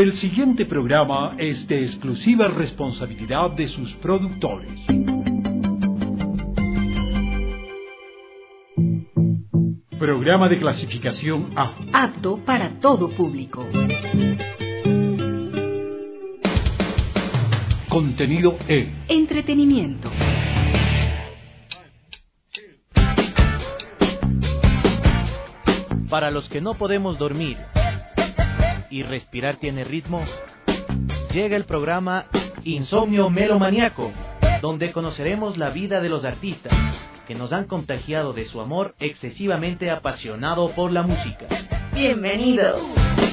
El siguiente programa es de exclusiva responsabilidad de sus productores. Programa de clasificación A. Apto para todo público. Contenido E. Entretenimiento. Para los que no podemos dormir y respirar tiene ritmo, llega el programa Insomnio Melomaniaco, donde conoceremos la vida de los artistas que nos han contagiado de su amor excesivamente apasionado por la música. ¡Bienvenidos!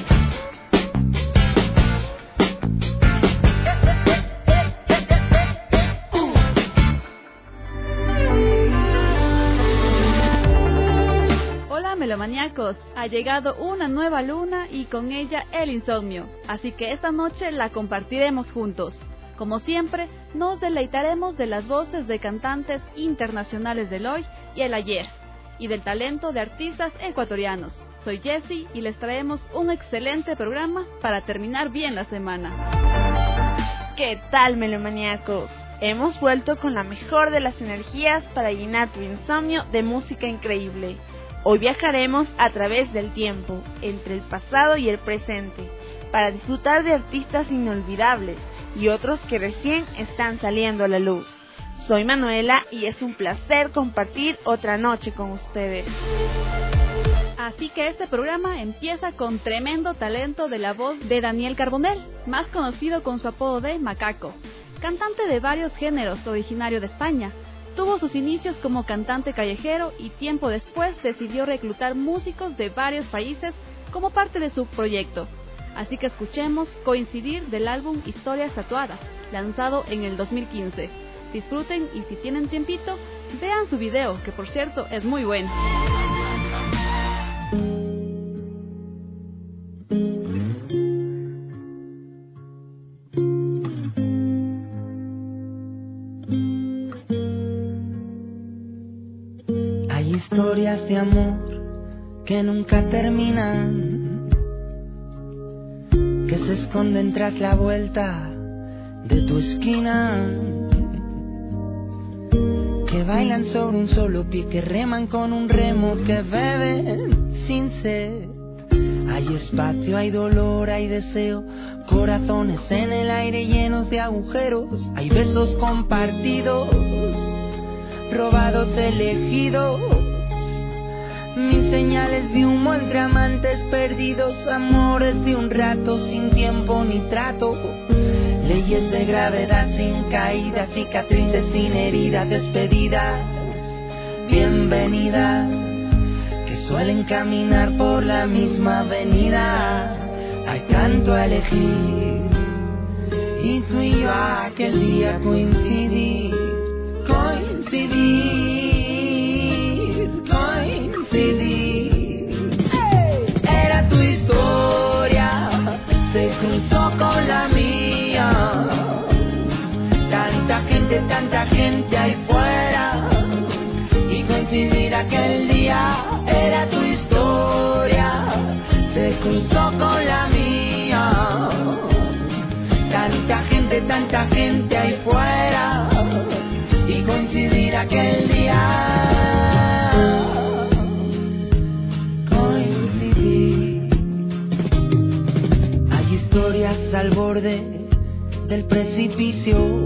Melomaniacos, ha llegado una nueva luna y con ella el insomnio, así que esta noche la compartiremos juntos. Como siempre, nos deleitaremos de las voces de cantantes internacionales del hoy y el ayer, y del talento de artistas ecuatorianos. Soy Jessie y les traemos un excelente programa para terminar bien la semana. ¿Qué tal, melomaniacos? Hemos vuelto con la mejor de las energías para llenar tu insomnio de música increíble. Hoy viajaremos a través del tiempo, entre el pasado y el presente, para disfrutar de artistas inolvidables y otros que recién están saliendo a la luz. Soy Manuela y es un placer compartir otra noche con ustedes. Así que este programa empieza con tremendo talento de la voz de Daniel Carbonell, más conocido con su apodo de Macaco, cantante de varios géneros originario de España. Tuvo sus inicios como cantante callejero y tiempo después decidió reclutar músicos de varios países como parte de su proyecto. Así que escuchemos Coincidir del álbum Historias Tatuadas, lanzado en el 2015. Disfruten y si tienen tiempito, vean su video, que por cierto es muy bueno. Historias de amor que nunca terminan, que se esconden tras la vuelta de tu esquina, que bailan sobre un solo pie, que reman con un remo, que beben sin sed. Hay espacio, hay dolor, hay deseo, corazones en el aire llenos de agujeros, hay besos compartidos, robados, elegidos, mil señales de humo entre amantes perdidos, amores de un rato sin tiempo ni trato, leyes de gravedad sin caída, cicatrices sin heridas, despedidas, bienvenidas, que suelen caminar por la misma avenida. Hay tanto a elegir y tú y yo aquel día coincidí. Era tu historia, se cruzó con la mía. Tanta gente ahí fuera, y coincidir aquel día. Era tu historia, se cruzó con la mía. Tanta gente ahí fuera, y coincidir aquel día. Coincidir. Hay historias al borde del precipicio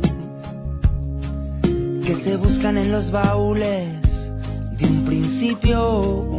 que se buscan en los baúles de un principio.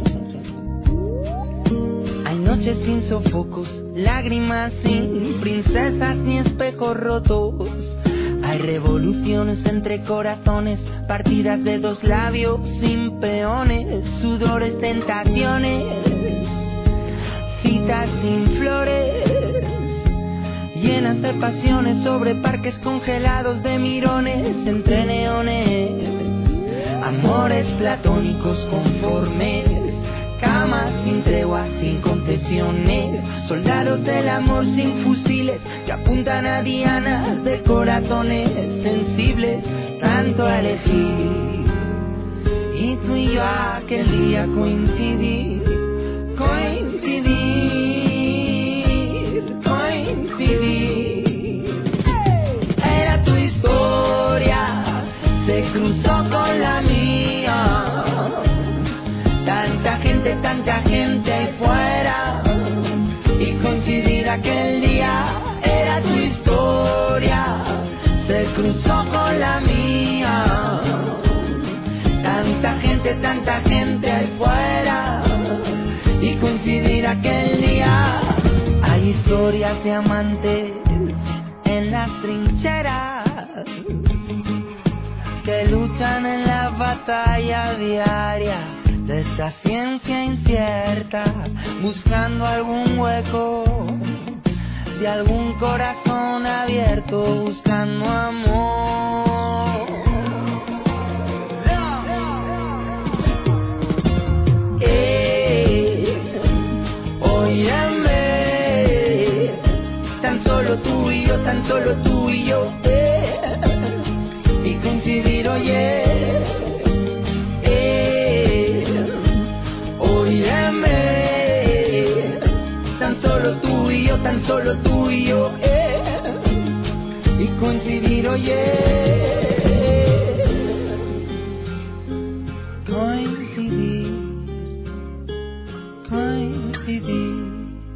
Hay noches sin sofocos, lágrimas sin princesas ni espejos rotos. Hay revoluciones entre corazones, partidas de dos labios sin peones, sudores, tentaciones, citas sin flores, llenas de pasiones sobre parques congelados de mirones entre neones, amores platónicos conformes, camas sin tregua, sin concesiones, soldados del amor sin fusiles que apuntan a dianas de corazones sensibles, tanto a elegir. Y tú y yo aquel día coincidir, coincidir, coincidir. tanta gente ahí fuera y coincidir aquel día. Hay historias de amantes en las trincheras que luchan en la batalla diaria de esta ciencia incierta, buscando algún hueco de algún corazón abierto, buscando amor. Óyeme, tan solo tú y yo, tan solo tú y yo, y coincidir, oye. Óyeme, tan solo tú y yo, tan solo tú y yo, y coincidir, oye. Coincidir, coincidir.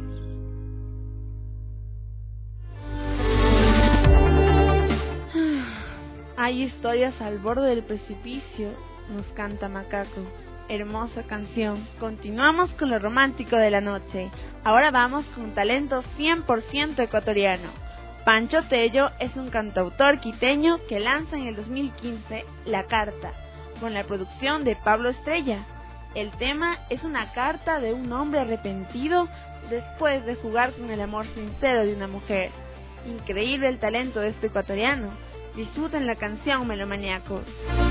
Hay historias al borde del precipicio, nos canta Macaco. Hermosa canción. Continuamos con lo romántico de la noche. Ahora vamos con un talento 100% ecuatoriano. Pancho Tello es un cantautor quiteño que lanza en el 2015 La Carta, con la producción de Pablo Estrella. El tema es una carta de un hombre arrepentido después de jugar con el amor sincero de una mujer. Increíble el talento de este ecuatoriano. Disfruten la canción, melomaniacos.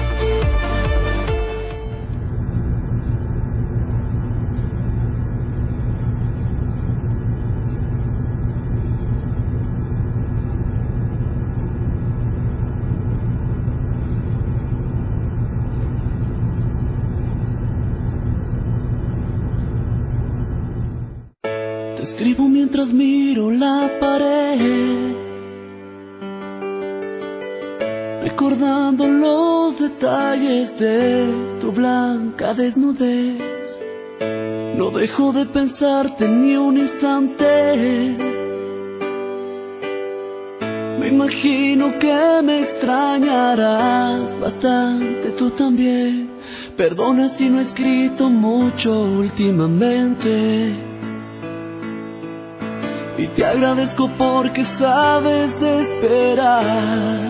Te escribo mientras miro la pared, recordando los detalles de tu blanca desnudez. No dejo de pensarte ni un instante. Me imagino que me extrañarás bastante tú también. Perdona si no he escrito mucho últimamente. Y te agradezco porque sabes esperar.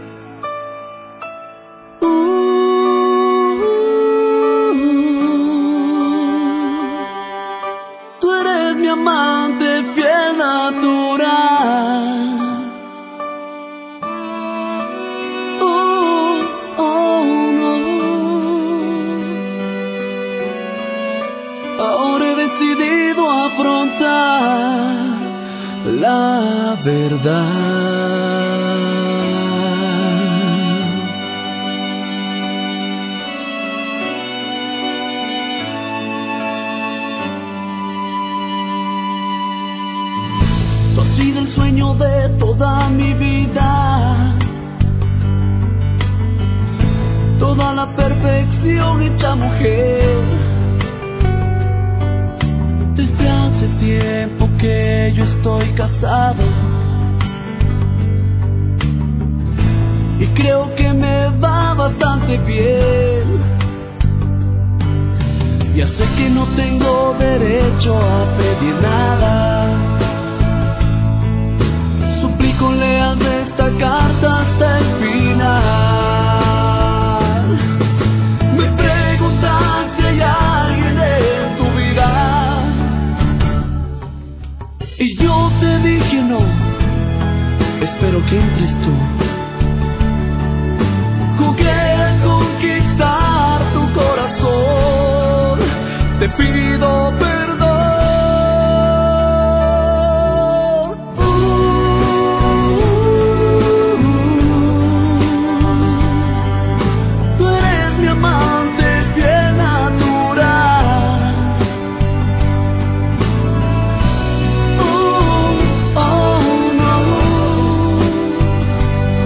Tú eres mi amante fiel natural. No. Ahora he decidido afrontar la verdad. Tú has sido el sueño de toda mi vida, toda la perfección hecha mujer. Desde hace tiempo que yo estoy casado y creo que me va bastante bien. Ya sé que no tengo derecho a pedir nada. Suplico leas esta carta hasta el final. Me preguntas si hay alguien en tu vida y yo te dije no. Espero que entres tú. Jugué a conquistar tu corazón. Te pido perdón. Tú eres mi amante fiel natural. No.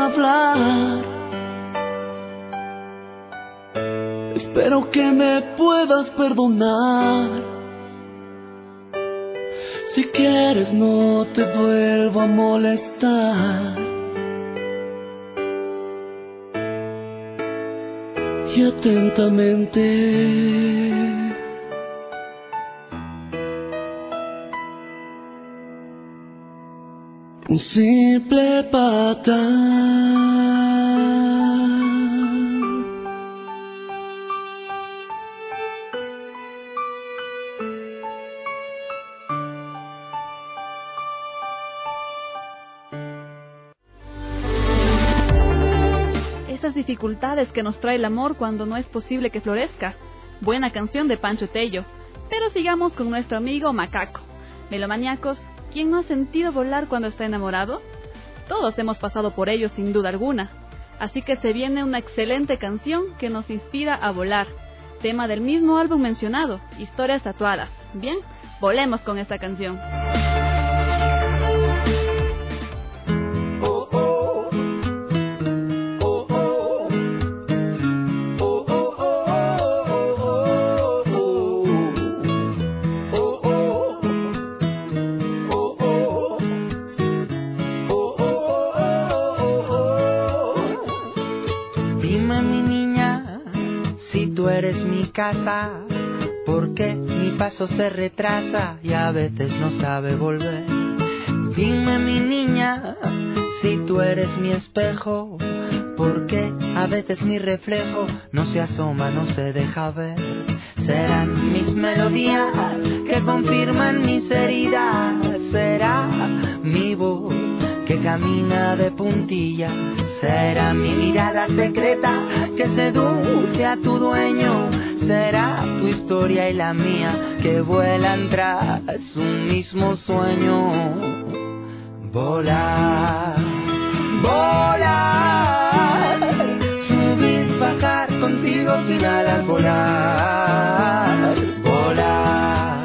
hablar. Espero que me puedas perdonar. Si quieres no te vuelvo a molestar. Y atentamente, un simple patán. Esas dificultades que nos trae el amor cuando no es posible que florezca. Buena canción de Pancho Tello. Pero sigamos con nuestro amigo Macaco. Melomaníacos, ¿quién no ha sentido volar cuando está enamorado? Todos hemos pasado por ello sin duda alguna. Así que se viene una excelente canción que nos inspira a volar. Tema del mismo álbum mencionado, Historias Tatuadas. Bien, volemos con esta canción. Eres mi casa, porque mi paso se retrasa y a veces no sabe volver. Dime mi niña, si tú eres mi espejo, porque a veces mi reflejo no se asoma, no se deja ver. Serán mis melodías que confirman mis heridas, será mi voz que camina de puntillas, será mi mirada secreta que seduce a tu dueño, será tu historia y la mía que vuelan tras un mismo sueño. Volar, volar, subir, bajar contigo sin alas, volar, volar,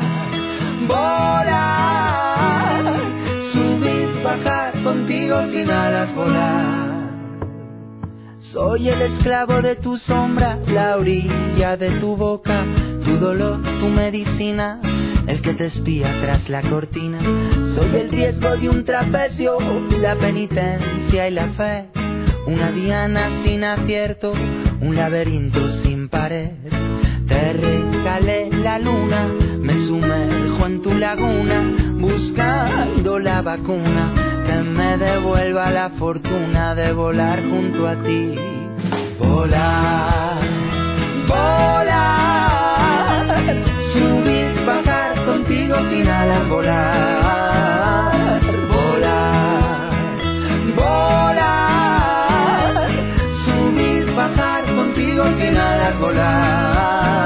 volar, subir, bajar contigo sin alas, volar. Soy el esclavo de tu sombra, la orilla de tu boca, tu dolor, tu medicina, el que te espía tras la cortina. Soy el riesgo de un trapecio, la penitencia y la fe, una diana sin acierto, un laberinto sin pared. Te regalé la luna, me sumerjo en tu laguna, buscando la vacuna que me devuelva la fortuna de volar junto a ti. Volar, volar, subir, bajar contigo sin alas, volar, volar, volar, subir, bajar contigo sin alas, volar.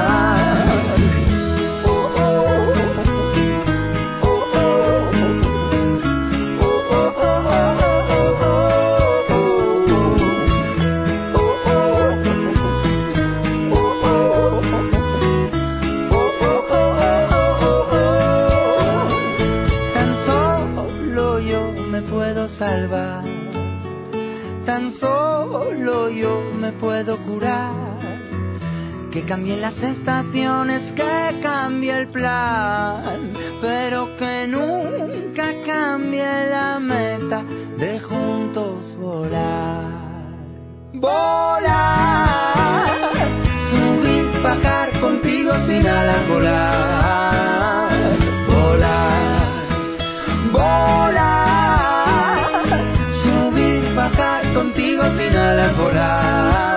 Salvar, tan solo yo me puedo curar, que cambien las estaciones, que cambie el plan, pero que nunca cambie la meta de juntos volar. Volar, subir, bajar contigo sin alas, volar, volar, volar, bajar contigo sin alas, volar.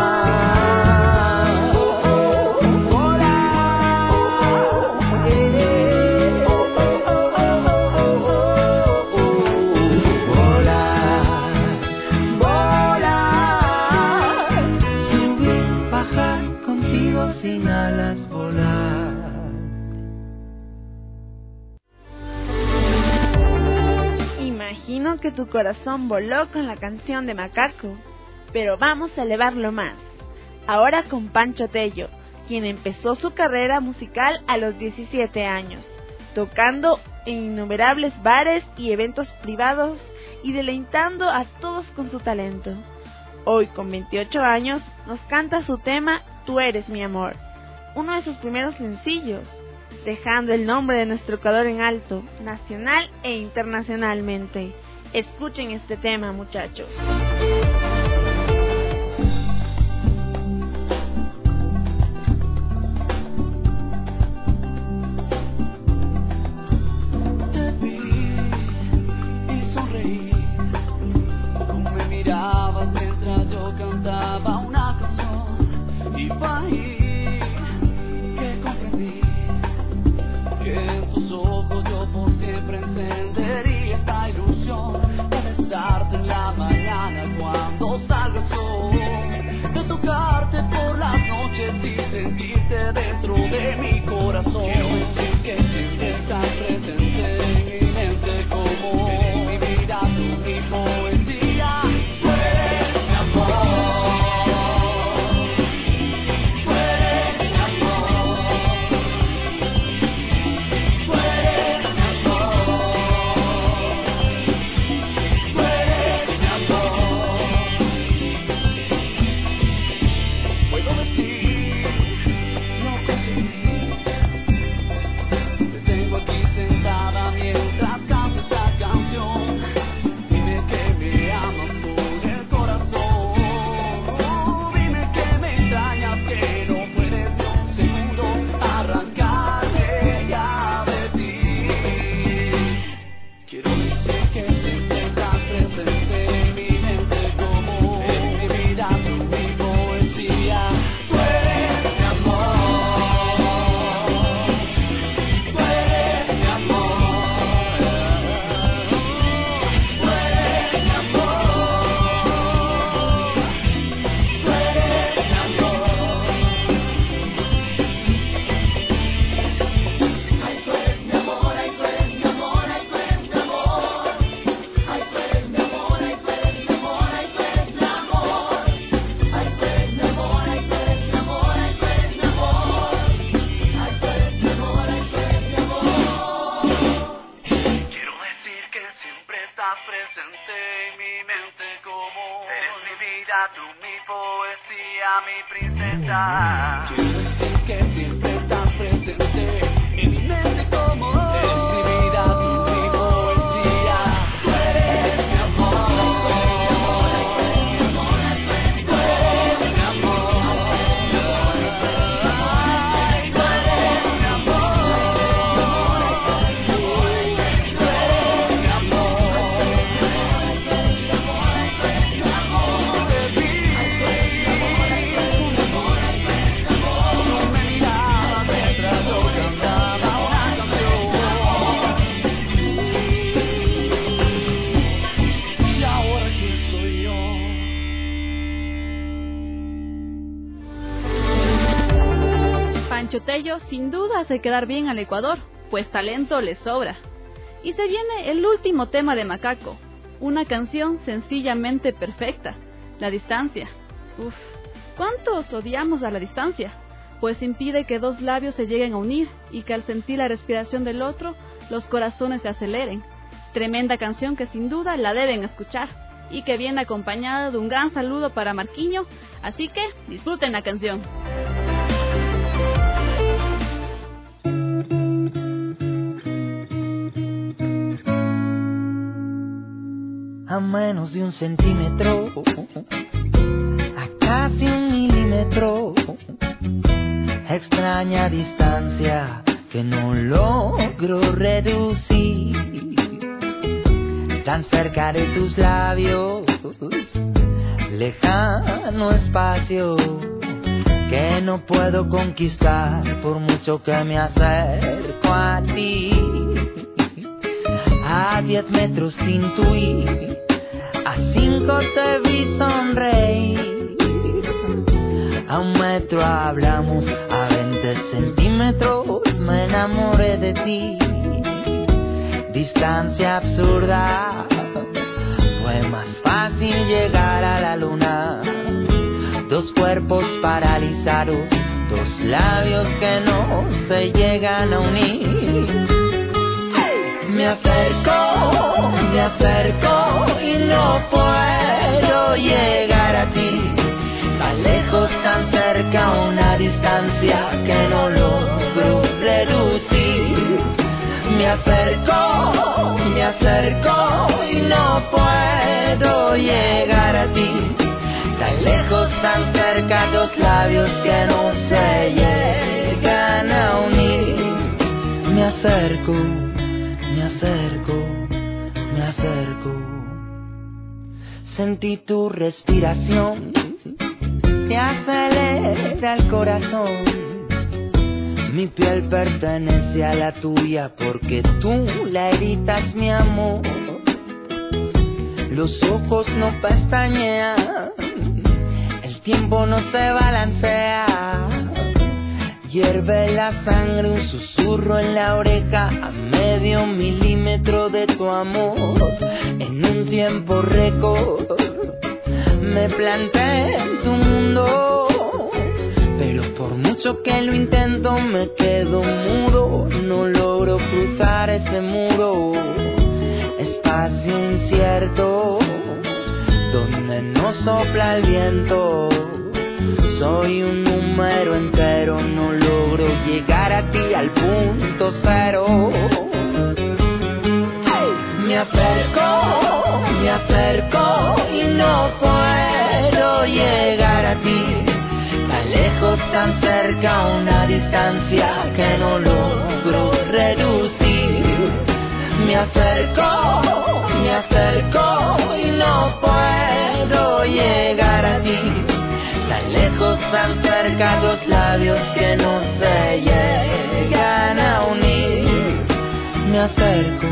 Volar, volar, subir, bajar contigo sin alas, volar. Imagino que tu corazón voló con la canción de Macaco, pero vamos a elevarlo más. Ahora con Pancho Tello, quien empezó su carrera musical a los 17 años, tocando en innumerables bares y eventos privados y deleitando a todos con su talento. Hoy, con 28 años, nos canta su tema Tú eres mi amor, uno de sus primeros sencillos, dejando el nombre de nuestro Ecuador en alto, nacional e internacionalmente. Escuchen este tema, muchachos. Te vi y sonreí, tú me mirabas mientras yo cantaba una canción, y fue ahí que comprendí que en tus ojos yo por siempre encendería esta ilusión de besarte en la mañana cuando salga el sol, de tocarte por las noches y sentirte dentro de mi corazón. Quiero decir que siempre estás presente en mi mente como eres mi vida, tú mi poesía. Tú eres mi amor. Tello sin duda hace quedar bien al Ecuador, pues talento le sobra. Y se viene el último tema de Macaco, una canción sencillamente perfecta, La Distancia. Uf, ¿cuántos odiamos a la distancia? Pues impide que dos labios se lleguen a unir y que al sentir la respiración del otro, los corazones se aceleren. Tremenda canción que sin duda la deben escuchar y que viene acompañada de un gran saludo para Marquiño, así que disfruten la canción. A menos de 1 centímetro, a casi 1 milímetro, extraña distancia que no logro reducir, tan cerca de tus labios, lejano espacio que no puedo conquistar por mucho que me acerco a ti. A 10 metros te intuí, a 5 te vi sonreír, a 1 metro hablamos, a 20 centímetros me enamoré de ti. Distancia absurda, fue más fácil llegar a la luna. 2 cuerpos paralizados, 2 labios que no se llegan a unir. Me acerco y no puedo llegar a ti. Tan lejos, tan cerca, una distancia que no logro reducir. Me acerco y no puedo llegar a ti. Tan lejos, tan cerca, dos labios que no se llegan a unir. Me acerco. Sentí tu respiración, te acelera el corazón. Mi piel pertenece a la tuya porque tú la heridas, mi amor. Los ojos no pestañean, el tiempo no se balancea. Hierve la sangre, un susurro en la oreja, a medio milímetro de tu amor. En un tiempo récord me planté en tu mundo, pero por mucho que lo intento me quedo mudo. No logro cruzar ese muro, espacio incierto donde no sopla el viento. Soy un número entero, no logro llegar a ti al punto cero. Me acerco y no puedo llegar a ti. Tan lejos, tan cerca, una distancia que no logro reducir. Me acerco y no puedo llegar a ti. Tan lejos, tan cerca, dos labios que no se llegan a unir. Me acerco.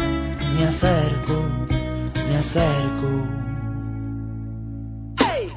Hey.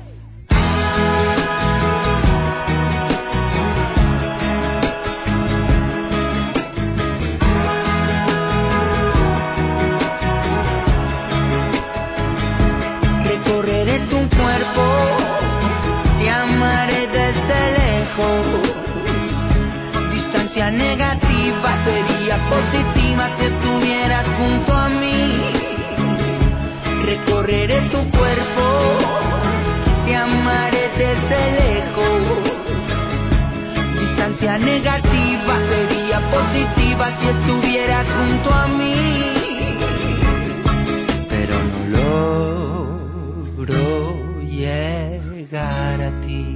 Recorreré tu cuerpo, te amaré desde lejos. Distancia negativa sería positiva si estuvieras junto a mí. Recorreré tu cuerpo, te amaré desde lejos. Distancia negativa sería positiva si estuvieras junto a mí. Pero no logro llegar a ti.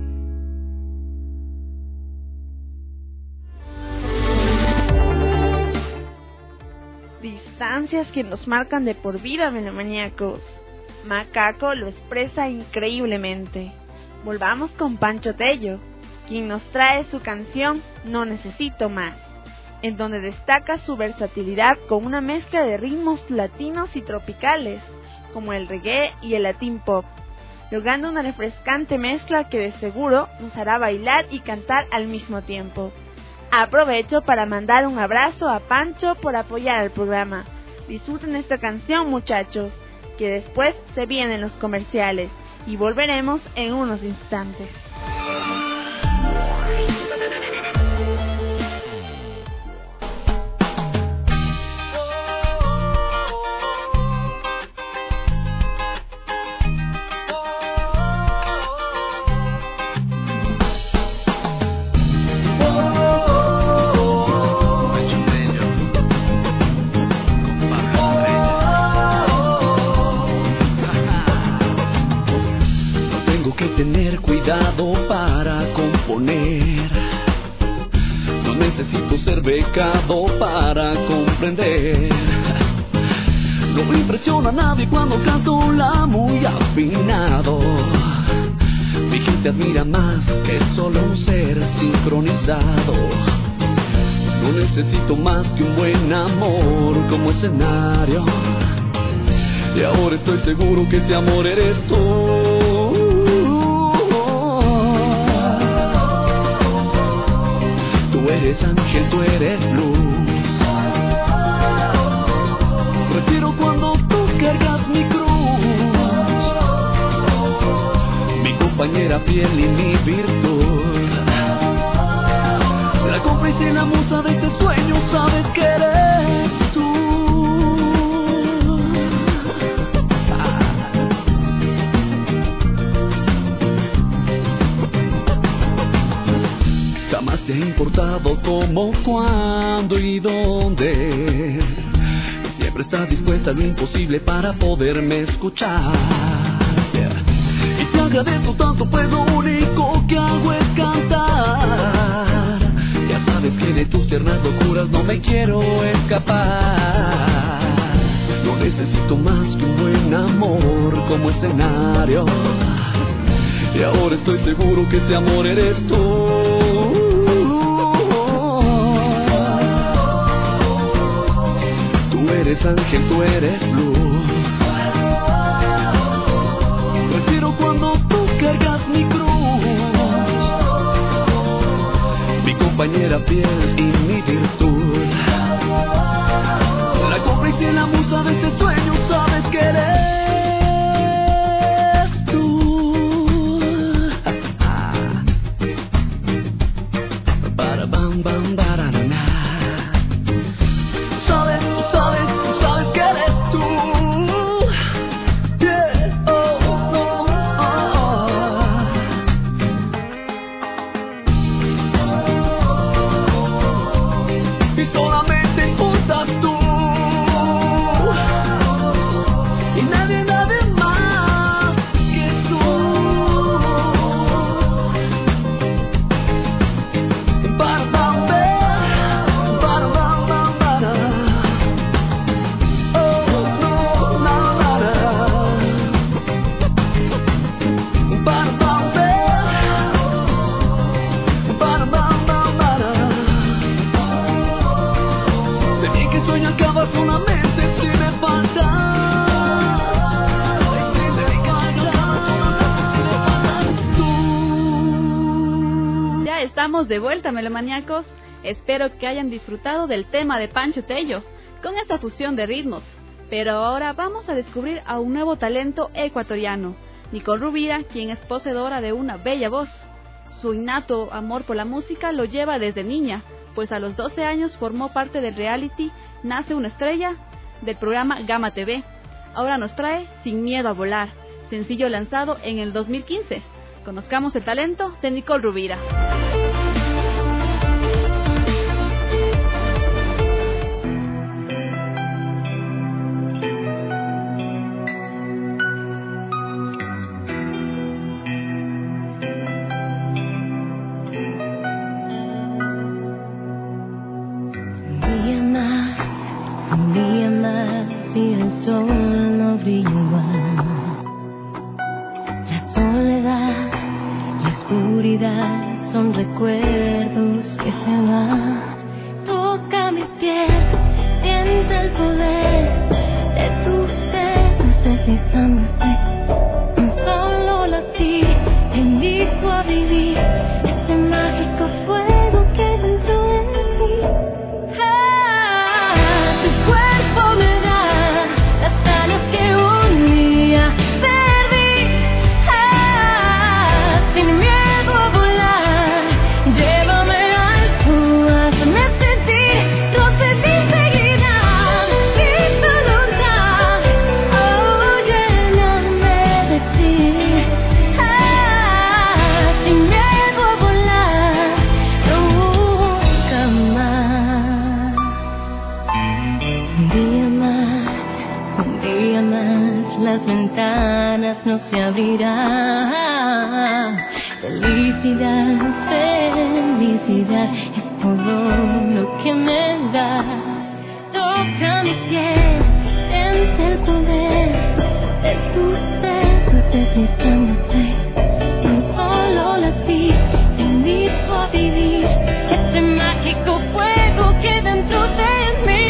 Distancias que nos marcan de por vida, melomaníacos. Macaco lo expresa increíblemente. Volvamos con Pancho Tello, quien nos trae su canción No Necesito Más, en donde destaca su versatilidad con una mezcla de ritmos latinos y tropicales, como el reggae y el latin pop, logrando una refrescante mezcla que de seguro nos hará bailar y cantar al mismo tiempo. Aprovecho para mandar un abrazo a Pancho por apoyar al programa. Disfruten esta canción, muchachos, que después se vienen los comerciales y volveremos en unos instantes. Tener cuidado para componer. No necesito ser becado para comprender. No impresiona a nadie cuando canto la muy afinado. Mi gente admira más que solo un ser sincronizado. No necesito más que un buen amor como escenario. Y ahora estoy seguro que ese amor eres tú. Tú eres ángel, tú eres luz. Respiro cuando tú cargas mi cruz. Mi compañera fiel y mi virtud. La cómplice y la musa de este sueño, sabes que eres tú. te ha importado cómo, cuándo y dónde. Siempre estás dispuesta a lo imposible para poderme escuchar. Y te agradezco tanto, pues lo único que hago es cantar. Ya sabes que de tus tiernas locuras no me quiero escapar. No necesito más que un buen amor como escenario. Y ahora estoy seguro que ese amor eres tú. Tú eres ángel, tú eres luz. Respiro cuando tú cargas mi cruz. Mi compañera fiel y mi virtud. La cómplice y la musa de este sueño, sabes que eres. Estamos de vuelta, melomaníacos. Espero que hayan disfrutado del tema de Pancho Tello, con esta fusión de ritmos. Pero ahora vamos a descubrir a un nuevo talento ecuatoriano, Nicole Rovira, quien es poseedora de una bella voz. Su innato amor por la música lo lleva desde niña, pues a los 12 años formó parte del reality Nace una estrella del programa Gama TV. Ahora nos trae Sin miedo a volar, sencillo lanzado en el 2015. Conozcamos el talento de Nicole Rovira. Un día más y el sol no brilla igual. La soledad, la oscuridad son recuerdos que se van. Toca mi piel, siente el poder de tus dedos deslizándose. Un solo latir te invito a vivir este mágico fuego que dentro de mí. Las ventanas no se abrirán. Felicidad, felicidad es todo lo que me da. Toca mi piel, siente el poder de tus dedos deslizándose. Un solo latir te invito a vivir este mágico fuego que dentro de mí.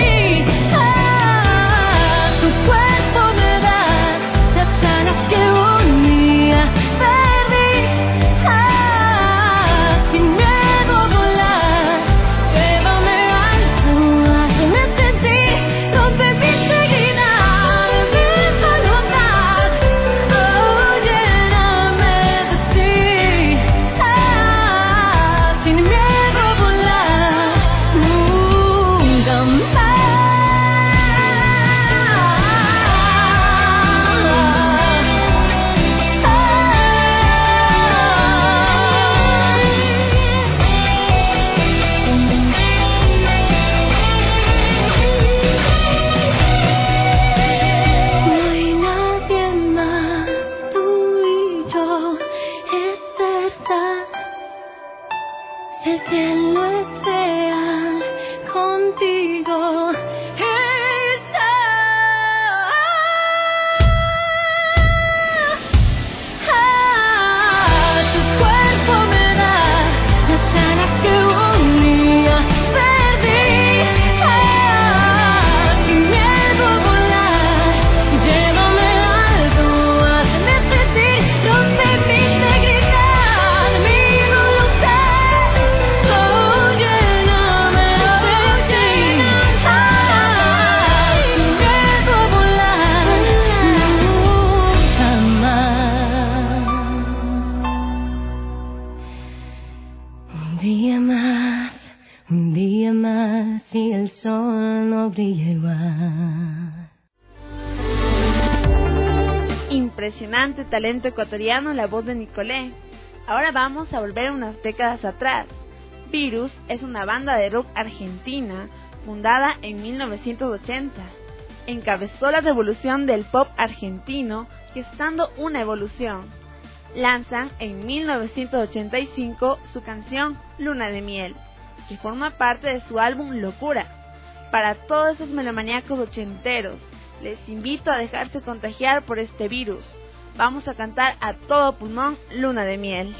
Tu cuerpo me da que un día perdí. Sin miedo a volar, llévame alto, hazme sentir, rompe mi seguida, mi soledad, oh, lléname Si el cielo es real, contigo está. Tu cuerpo me da las ganas que un día perdí. Sin miedo a volar, llévame alto, hazme sentir, rompe mi integridad, mi voluntad. Oh, lléname de ti. Sin miedo a volar, jamás. Un día más y el sol no brilla igual. Impresionante talento ecuatoriano, la voz de Nicolé. Ahora vamos a volver unas décadas atrás. Virus es una banda de rock argentina fundada en 1980. Encabezó la revolución del pop argentino, gestando una evolución. Lanzan en 1985 su canción Luna de Miel, que forma parte de su álbum Locura. Para todos esos melomaníacos ochenteros, les invito a dejarse contagiar por este virus. Vamos a cantar a todo pulmón Luna de Miel.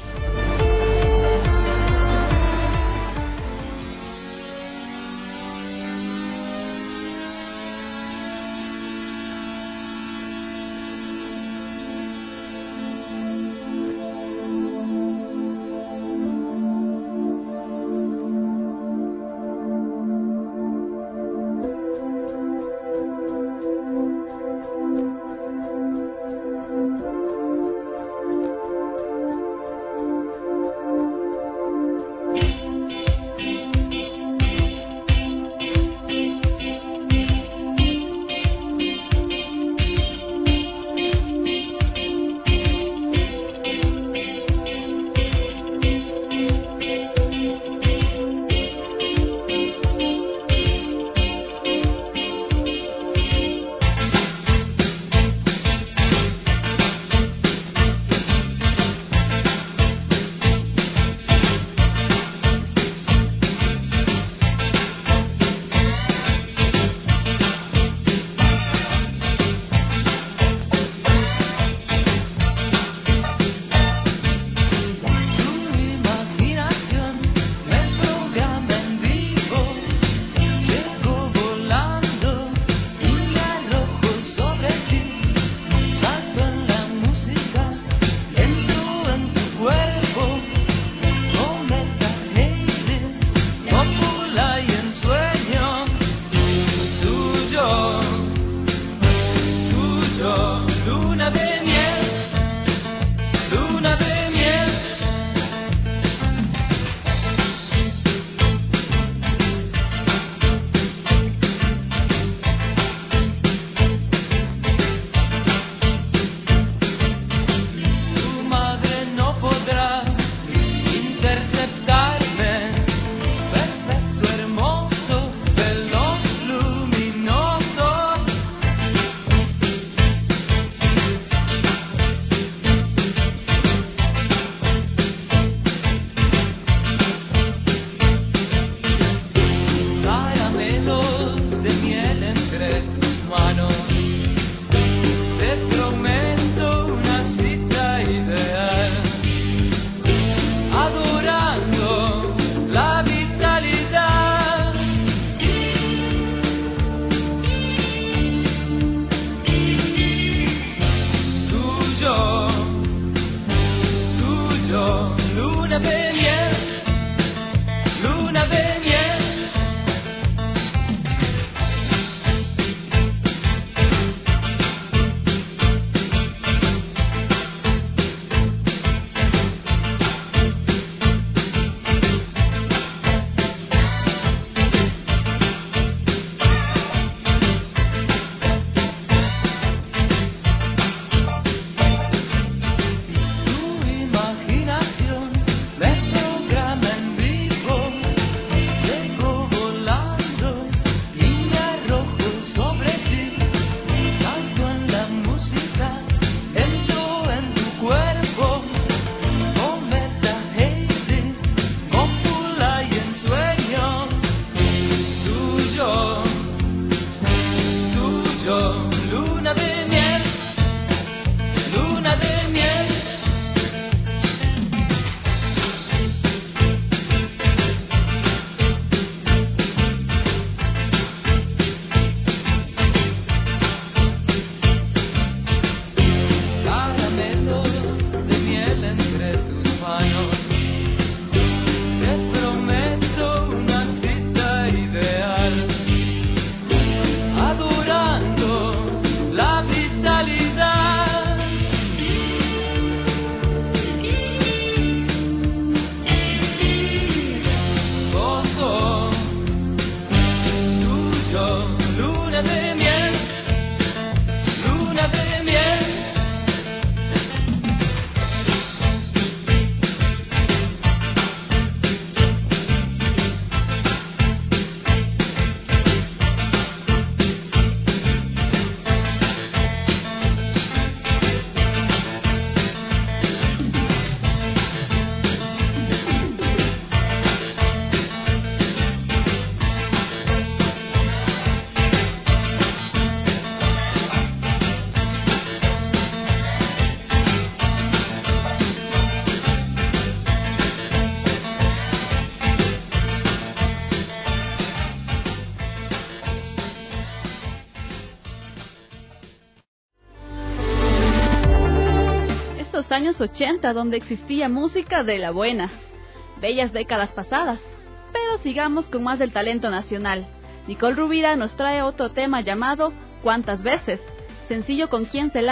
años 80, donde existía música de la buena. Bellas décadas pasadas. Pero sigamos con más del talento nacional. Nicole Rovira nos trae otro tema llamado ¿Cuántas veces? Sencillo con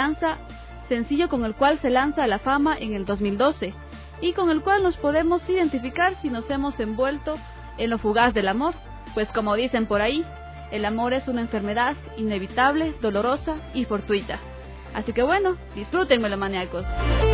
el cual se lanza a la fama en el 2012 y con el cual nos podemos identificar si nos hemos envuelto en lo fugaz del amor, pues como dicen por ahí, el amor es una enfermedad inevitable, dolorosa y fortuita. Así que bueno, disfruten, melomaniacos.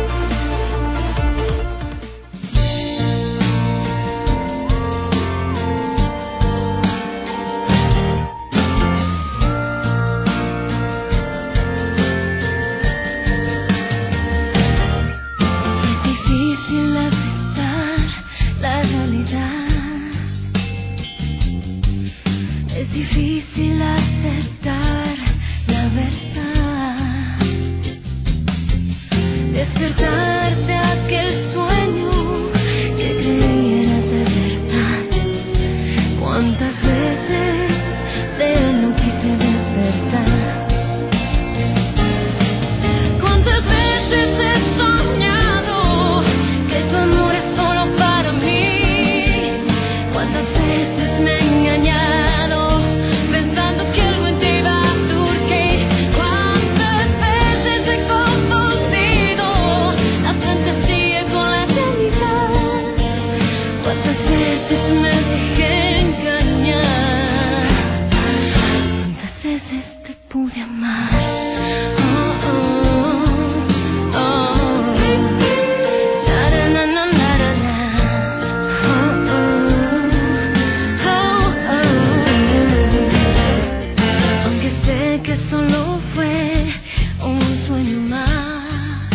Difícil aceptar la verdad, despertarte a aquel sueño que creyeras de verdad. Cuántas veces de él no quise despertar, cuántas veces he soñado que tu amor es solo para mí, cuántas veces me he engañado que algo en ti iba a surgir. Cuántas veces he confundido la fantasía con la realidad. Cuántas veces me dejé engañar. Cuántas veces te pude amar. Que solo fue un sueño más.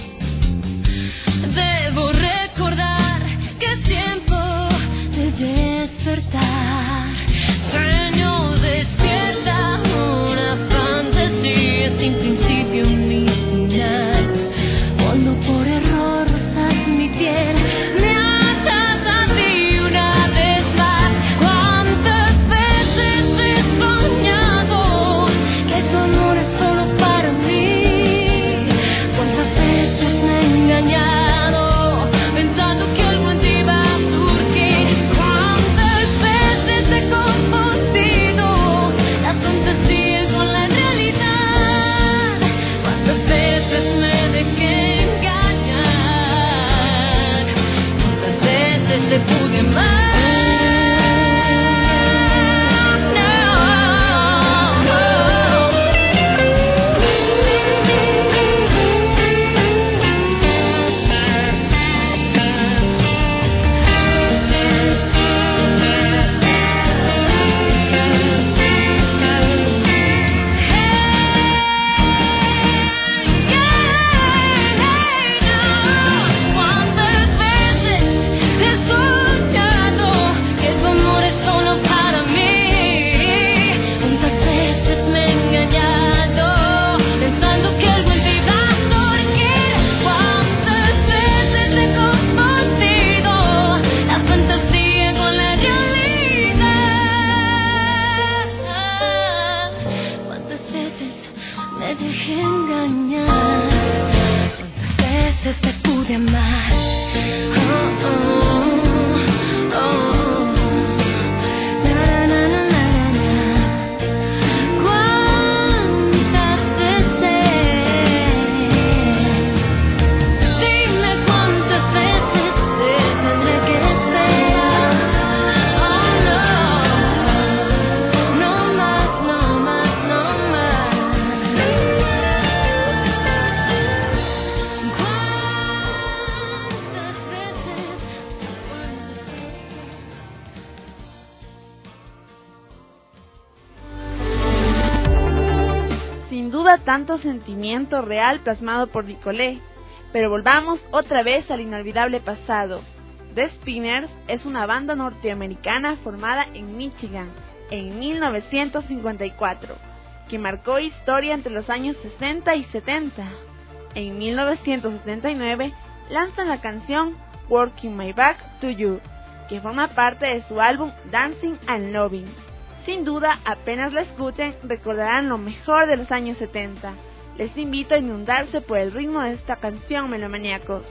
Debo recordar que es tiempo de despertar. Sueño despierta una fantasía sin principio ni final. Cuando por error rozas mi piel, me atas a ti una vez más. Cuántas veces he soñado que tu amor es solo para mí. Cuántas veces me he engañado pensando que algo en ti iba a surgir. Cuántas veces he confundido la fantasía con la realidad. Cuántas veces me dejé engañar. Cuántas veces te pude amar. Cuántas veces he soñado que tu amor es solo para mí. Cuántas veces me he engañado pensando que algo en ti iba a surgir. Cuántas veces he confundido la fantasía con la realidad. Cuántas veces me dejé engañar. Cuántas veces te pude amar. Oh, oh, oh. Na, na, na, na, na. Cuántas veces. Dime cuántas veces te tendré que esperar. Oh no, no más, no más, no más. Cuántas veces. Sin duda tanto sentimiento real plasmado por Nicole, pero volvamos otra vez al inolvidable pasado. The Spinners es una banda norteamericana formada en Michigan en 1954, que marcó historia entre los años 60 y 70. En 1979 lanzan la canción Working My Back to You, que forma parte de su álbum Dancing and Loving. Sin duda, apenas la escuchen, recordarán lo mejor de los años 70, Les invito a inundarse por el ritmo de esta canción, melomaníacos.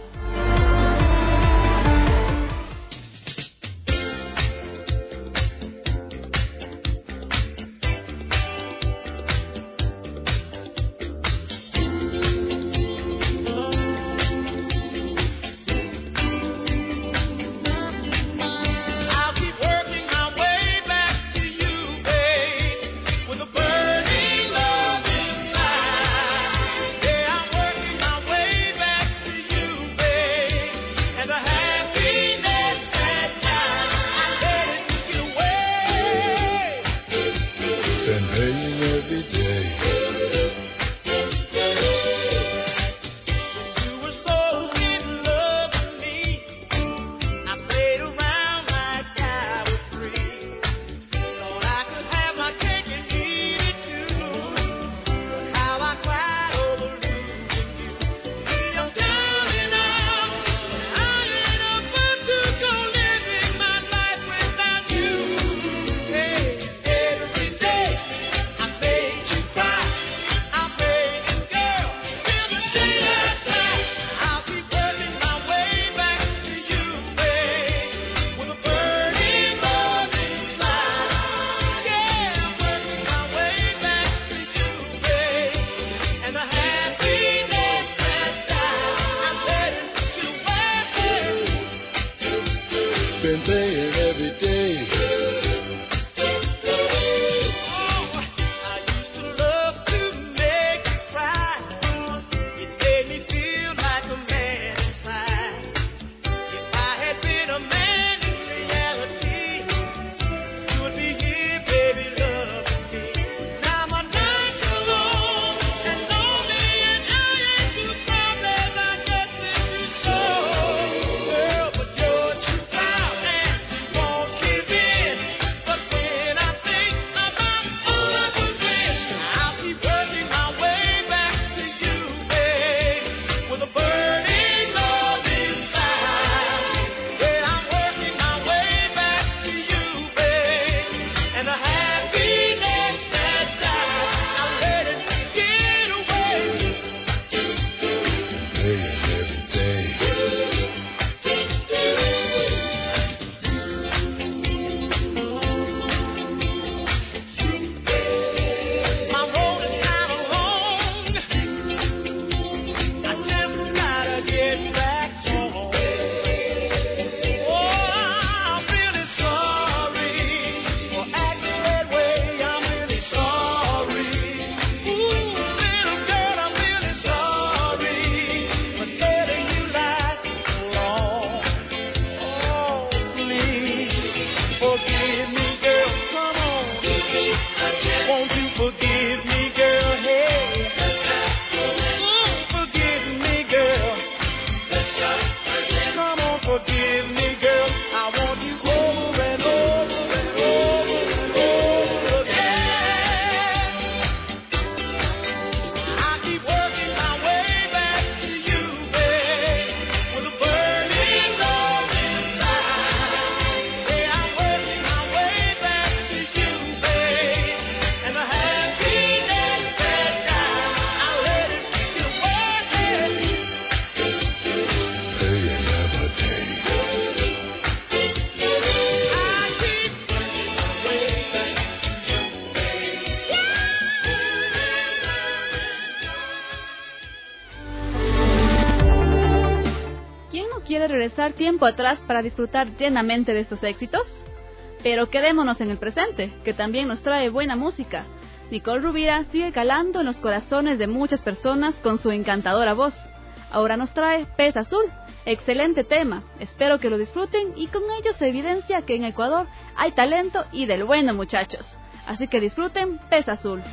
regresar tiempo atrás para disfrutar llenamente de estos éxitos? Pero quedémonos en el presente, que también nos trae buena música. Nicole Rovira sigue calando en los corazones de muchas personas con su encantadora voz. Ahora nos trae Pez Azul, excelente tema, espero que lo disfruten y con ello se evidencia que en Ecuador hay talento y del bueno, muchachos. Así que disfruten Pez Azul.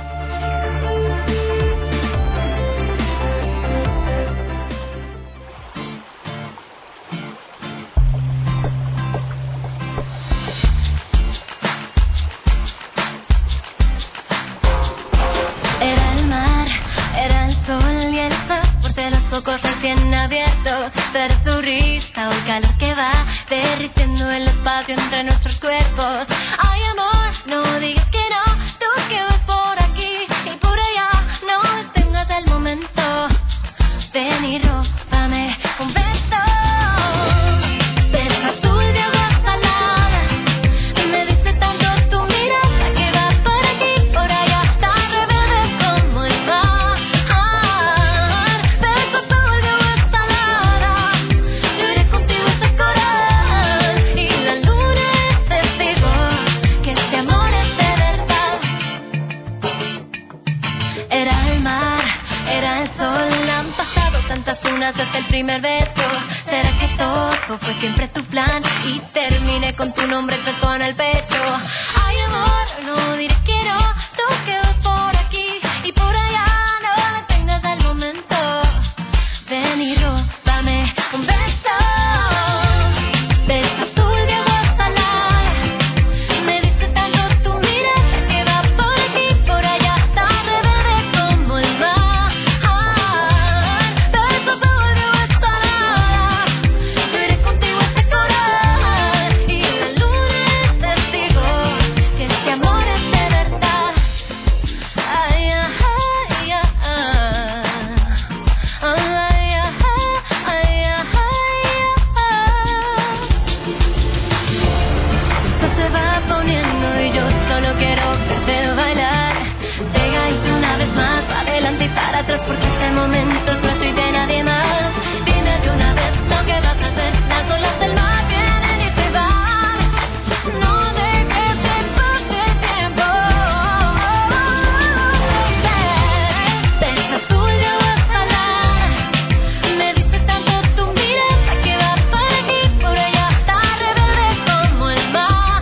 Ojos recién abiertos, tras tu risa, o el calor que va derritiendo el espacio entre nuestros cuerpos. Ay, amor, no digas que no, tú que vas por aquí y por allá, no tengas primer beso. ¿Será que todo fue siempre tu plan? Y terminé con tu nombre tatuado en el pecho. Ay, amor, no diré que no. Tú que vas por aquí y por allá. No me tengas al momento. Ven y róbame un beso. Beso azul de Guatemala. Me dice tanto tu mirada que va por aquí, por allá. Tan rebelde como el mar. Beso azul de Guatemala. Yo iré contigo a este coral. Y la luna es testigo que este amor es de verdad. Ay, ay, ay, ay. Esto se va poniendo y yo solo quiero verte bailar. Pégate una vez más, para adelante y para atrás, porque este momento es nuestro y de nadie más. Dime de una vez lo que vas a hacer. Las olas del mar vienen y se van. No dejes que pase el tiempo. Beso azul de Guatemala. Me dice tanto tu mirada que va por aquí, por allá. Tan rebelde como el mar.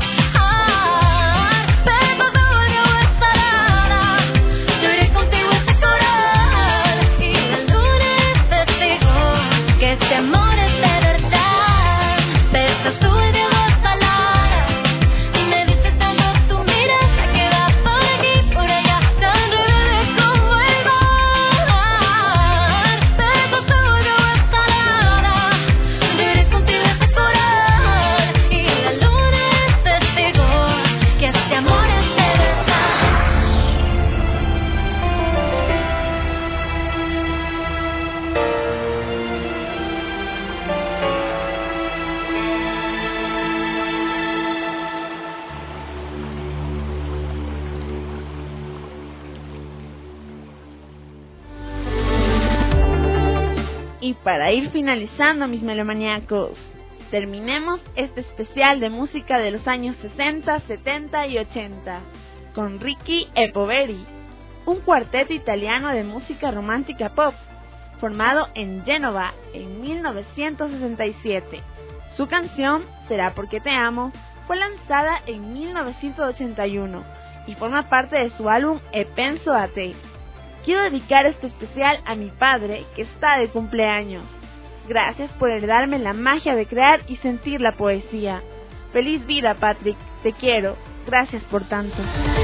Beso azul de Guatemala. Yo iré contigo a este coral. Y la luna es testigo que este amor es de verdad. Beso azul de Guatemala. Me dice tanto tu mirada que va por aquí, por allá. Tan rebelde como el mar. Beso azul de Guatemala. Yo iré contigo a este coral. Y la luna es testigo que este amor es de verdad. Y para ir finalizando, mis melomaníacos, terminemos este especial de música de los años 60, 70 y 80 con Ricky e Poveri, un cuarteto italiano de música romántica pop formado en Génova en 1967. Su canción Será porque te amo fue lanzada en 1981 y forma parte de su álbum E penso a te. Quiero dedicar este especial a mi padre, que está de cumpleaños. Gracias por heredarme la magia de crear y sentir la poesía. Feliz vida, Patrick, te quiero. Gracias por tanto.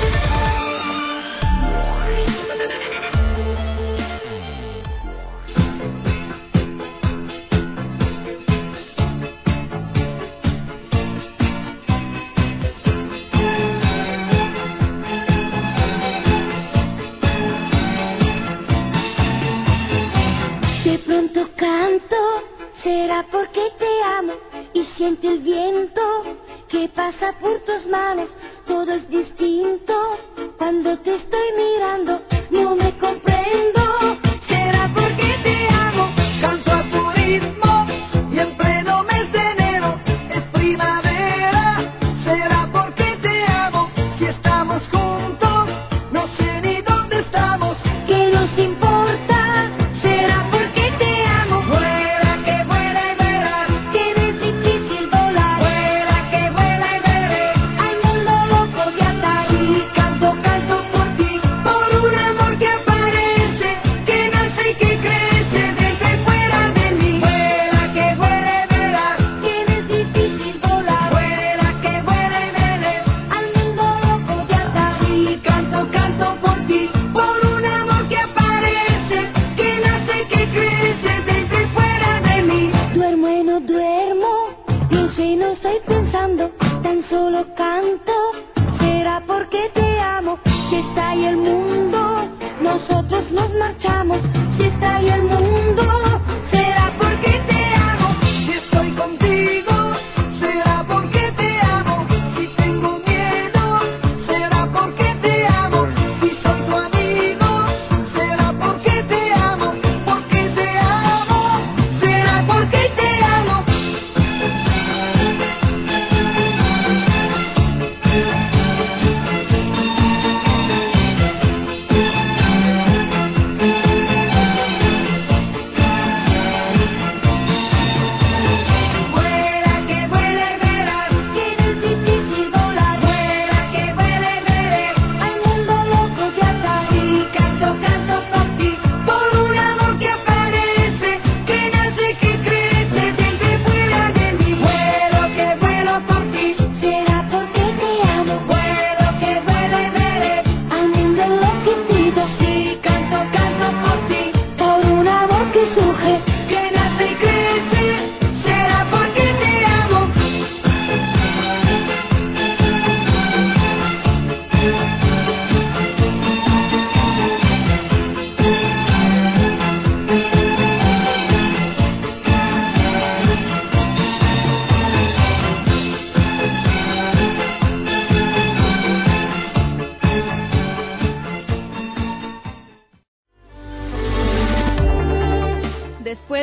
De pronto canto, será porque te amo y siento el viento que pasa por tus manos. Todo es distinto cuando te estoy mirando. No me comprendo, será porque te amo. Canto a tu ritmo y en pleno mes de enero es primavera. Será porque te amo. Si estamos juntos, no sé ni dónde estamos. ¿Qué nos importa? Será porque te amo. Vuela que vuela y verás. Que es difícil volar. Vuela que vuela y veré. Al mundo loco de atar. Y canto, canto por ti, por un amor que aparece, que nace y que crece dentro y fuera de mí. Vuela que vuela y verás. Que es difícil volar. Vuela que vuela y veré. Al mundo loco de atar. Y canto, canto por ti, por un amor que aparece, que nace y que crece dentro y fuera de mí. Duermo y no duermo, pienso y no estoy pensando, tan solo canto. Será porque te amo. Si está ahí el mundo, nosotros nos marchamos. Si está ahí el mundo, será porque te amo. Si estoy contigo, será porque te amo. Si tengo miedo, será porque te amo. Si soy tu amigo, será porque te amo. Porque te amo, será porque te amo.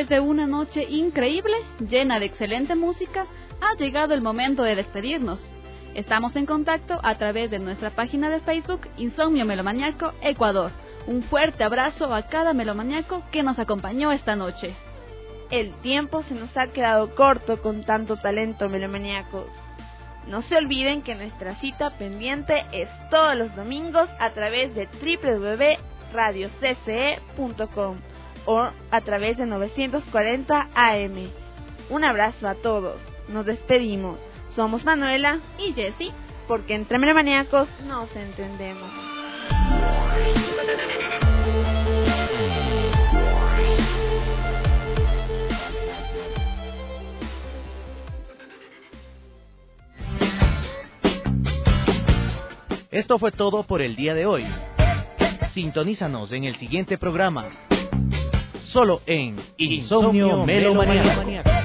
después de una noche increíble, llena de excelente música, ha llegado el momento de despedirnos. Estamos en contacto a través de nuestra página de Facebook Insomnio Melomaniaco Ecuador. Un fuerte abrazo a cada melomaniaco que nos acompañó esta noche. El tiempo se nos ha quedado corto con tanto talento, melomaniacos. No se olviden que nuestra cita pendiente es todos los domingos a través de www.radiocce.com o a través de 940 AM. Un abrazo a todos. Nos despedimos. Somos Manuela y Jessie, porque entre melomaniacos nos entendemos. Esto fue todo por el día de hoy. Sintonízanos en el siguiente programa, solo en Insomnio Melomaniaco.